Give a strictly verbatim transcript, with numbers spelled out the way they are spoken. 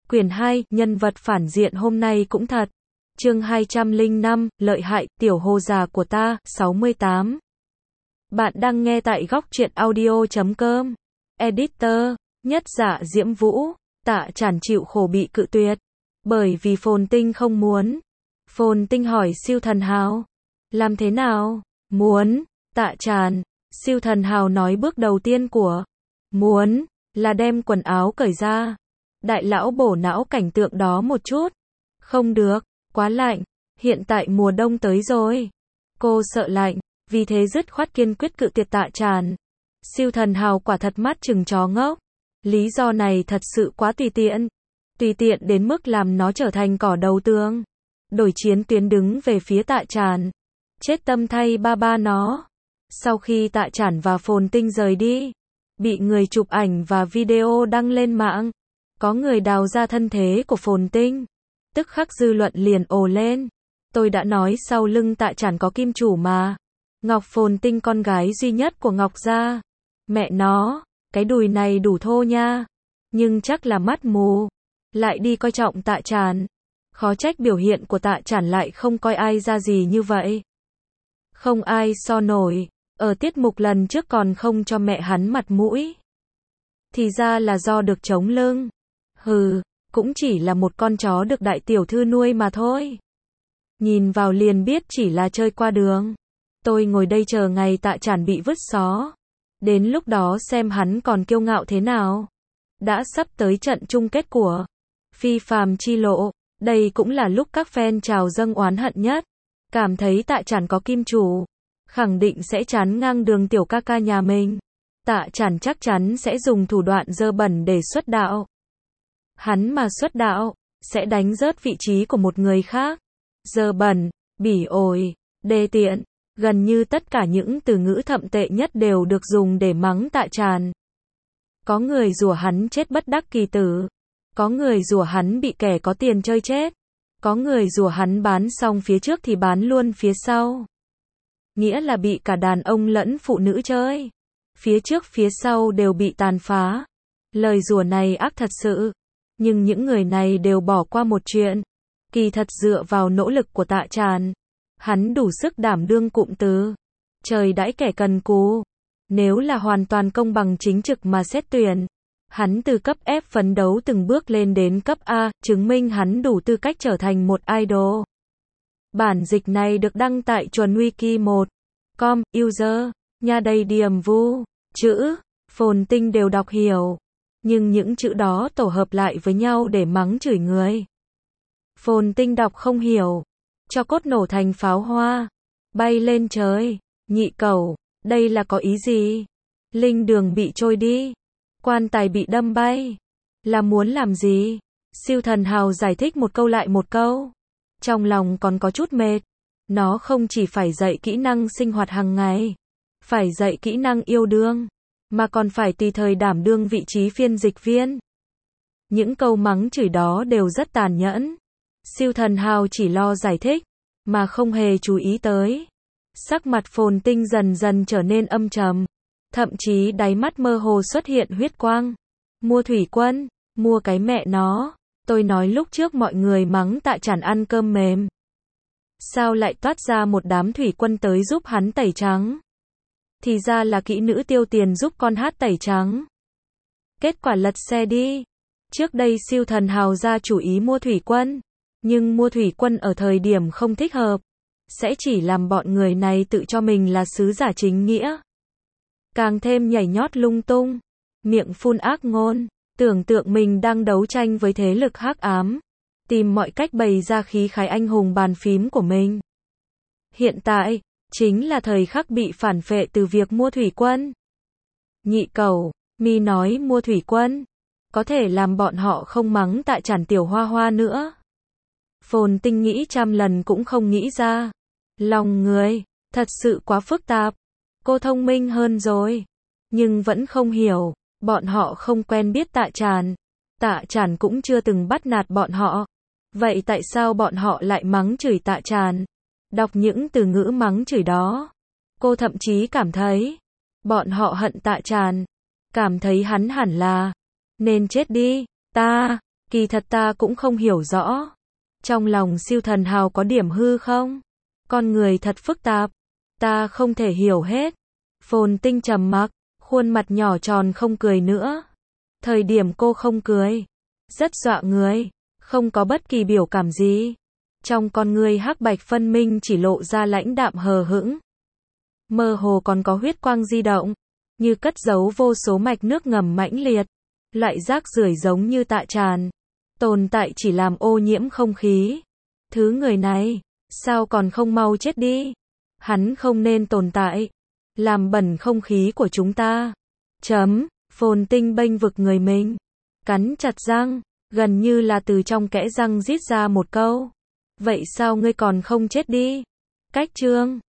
Quyển hai, nhân vật phản diện hôm nay cũng thật. Chương hai trăm lẻ năm, lợi hại, tiểu hồ già của ta, sáu mươi tám. Bạn đang nghe tại góc truyện audio chấm com. Editor, nhất dạ Diễm Vũ, Tạ Trản chịu khổ bị cự tuyệt. Bởi vì Phồn Tinh không muốn. Phồn Tinh hỏi Siêu Thần Hào. Làm thế nào? Muốn. Tạ Trản. Siêu Thần Hào nói bước đầu tiên của muốn là đem quần áo cởi ra. Đại lão bổ não cảnh tượng đó một chút. Không được, quá lạnh. Hiện tại mùa đông tới rồi. Cô sợ lạnh, vì thế dứt khoát kiên quyết cự tuyệt Tạ Trản. Siêu Thần Hào quả thật mắt chừng chó ngốc. Lý do này thật sự quá tùy tiện. Tùy tiện đến mức làm nó trở thành cỏ đầu tường. Đổi chiến tuyến đứng về phía Tạ Trản. Chết tâm thay ba ba nó. Sau khi Tạ Trản và Phồn Tinh rời đi, bị người chụp ảnh và video đăng lên mạng. Có người đào ra thân thế của Phồn Tinh. Tức khắc dư luận liền ồ lên. Tôi đã nói sau lưng Tạ Trản có kim chủ mà. Ngọc Phồn Tinh con gái duy nhất của Ngọc gia. Mẹ nó, cái đùi này đủ thô nha. Nhưng chắc là mắt mù. Lại đi coi trọng Tạ Trản. Khó trách biểu hiện của Tạ Trản lại không coi ai ra gì như vậy. Không ai so nổi. Ở tiết mục lần trước còn không cho mẹ hắn mặt mũi. Thì ra là do được chống lưng. Hừ, cũng chỉ là một con chó được đại tiểu thư nuôi mà thôi. Nhìn vào liền biết chỉ là chơi qua đường. Tôi ngồi đây chờ ngày Tạ Trản bị vứt xó. Đến lúc đó xem hắn còn kiêu ngạo thế nào. Đã sắp tới trận chung kết của Phi Phàm Chi Lộ. Đây cũng là lúc các fan trào dâng oán hận nhất. Cảm thấy Tạ Trản có kim chủ. Khẳng định sẽ chán ngang đường tiểu ca ca nhà mình. Tạ Trản chắc chắn sẽ dùng thủ đoạn dơ bẩn để xuất đạo. Hắn mà xuất đạo, sẽ đánh rớt vị trí của một người khác. Dơ bẩn, bỉ ổi, đê tiện. Gần như tất cả những từ ngữ thậm tệ nhất đều được dùng để mắng Tạ Trản. Có người rủa hắn chết bất đắc kỳ tử. Có người rủa hắn bị kẻ có tiền chơi chết. Có người rủa hắn bán xong phía trước thì bán luôn phía sau. Nghĩa là bị cả đàn ông lẫn phụ nữ chơi. Phía trước phía sau đều bị tàn phá. Lời rủa này ác thật sự. Nhưng những người này đều bỏ qua một chuyện. Kỳ thật dựa vào nỗ lực của Tạ Trản, hắn đủ sức đảm đương cụm từ trời đãi kẻ cần cù. Nếu là hoàn toàn công bằng chính trực mà xét tuyển, hắn từ cấp F phấn đấu từng bước lên đến cấp A, chứng minh hắn đủ tư cách trở thành một idol. Bản dịch này được đăng tại chuẩn wiki một chấm com, user, nha đầy điểm vu, chữ, Phồn Tinh đều đọc hiểu. Nhưng những chữ đó tổ hợp lại với nhau để mắng chửi người. Phồn Tinh đọc không hiểu. Cho cốt nổ thành pháo hoa. Bay lên trời. Nhị cẩu, đây là có ý gì? Linh đường bị trôi đi. Quan tài bị đâm bay. Là muốn làm gì? Siêu Thần Hào giải thích một câu lại một câu. Trong lòng còn có chút mệt. Nó không chỉ phải dạy kỹ năng sinh hoạt hàng ngày. Phải dạy kỹ năng yêu đương. Mà còn phải tùy thời đảm đương vị trí phiên dịch viên. Những câu mắng chửi đó đều rất tàn nhẫn. Siêu Thần Hào chỉ lo giải thích, mà không hề chú ý tới. Sắc mặt Phồn Tinh dần dần trở nên âm trầm. Thậm chí đáy mắt mơ hồ xuất hiện huyết quang. Mua thủy quân, mua cái mẹ nó. Tôi nói lúc trước mọi người mắng Tạ Trản ăn cơm mềm. Sao lại toát ra một đám thủy quân tới giúp hắn tẩy trắng? Thì ra là kỹ nữ tiêu tiền giúp con hát tẩy trắng. Kết quả lật xe đi. Trước đây Siêu Thần Hào ra chủ ý mua thủy quân. Nhưng mua thủy quân ở thời điểm không thích hợp. Sẽ chỉ làm bọn người này tự cho mình là sứ giả chính nghĩa. Càng thêm nhảy nhót lung tung. Miệng phun ác ngôn. Tưởng tượng mình đang đấu tranh với thế lực hắc ám. Tìm mọi cách bày ra khí khái anh hùng bàn phím của mình. Hiện tại, chính là thời khắc bị phản phệ từ việc mua thủy quân. Nhị cẩu, mi nói mua thủy quân. Có thể làm bọn họ không mắng Tạ Trản tiểu hoa hoa nữa. Phồn Tinh nghĩ trăm lần cũng không nghĩ ra. Lòng người, thật sự quá phức tạp. Cô thông minh hơn rồi. Nhưng vẫn không hiểu. Bọn họ không quen biết Tạ Trản. Tạ Trản cũng chưa từng bắt nạt bọn họ. Vậy tại sao bọn họ lại mắng chửi Tạ Trản? Đọc những từ ngữ mắng chửi đó. Cô thậm chí cảm thấy. Bọn họ hận Tạ Trản. Cảm thấy hắn hẳn là nên chết đi. Ta, Kỳ thật ta cũng không hiểu rõ. Trong lòng siêu thần hào có điểm hư không? Con người thật phức tạp. Ta không thể hiểu hết. Phồn Tinh trầm mặc, khuôn mặt nhỏ tròn không cười nữa. Thời điểm cô không cười, rất dọa người, không có bất kỳ biểu cảm gì. Trong con ngươi hắc bạch phân minh chỉ lộ ra lãnh đạm hờ hững. Mơ hồ còn có huyết quang di động, như cất giấu vô số mạch nước ngầm mãnh liệt. Loại rác rưởi giống như tạ tràn, tồn tại chỉ làm ô nhiễm không khí. Thứ người này, sao còn không mau chết đi? Hắn không nên tồn tại, làm bẩn không khí của chúng ta. Chấm, Phồn Tinh bênh vực người mình, cắn chặt răng, gần như là từ trong kẽ răng rít ra một câu. Vậy sao ngươi còn không chết đi? Cách chương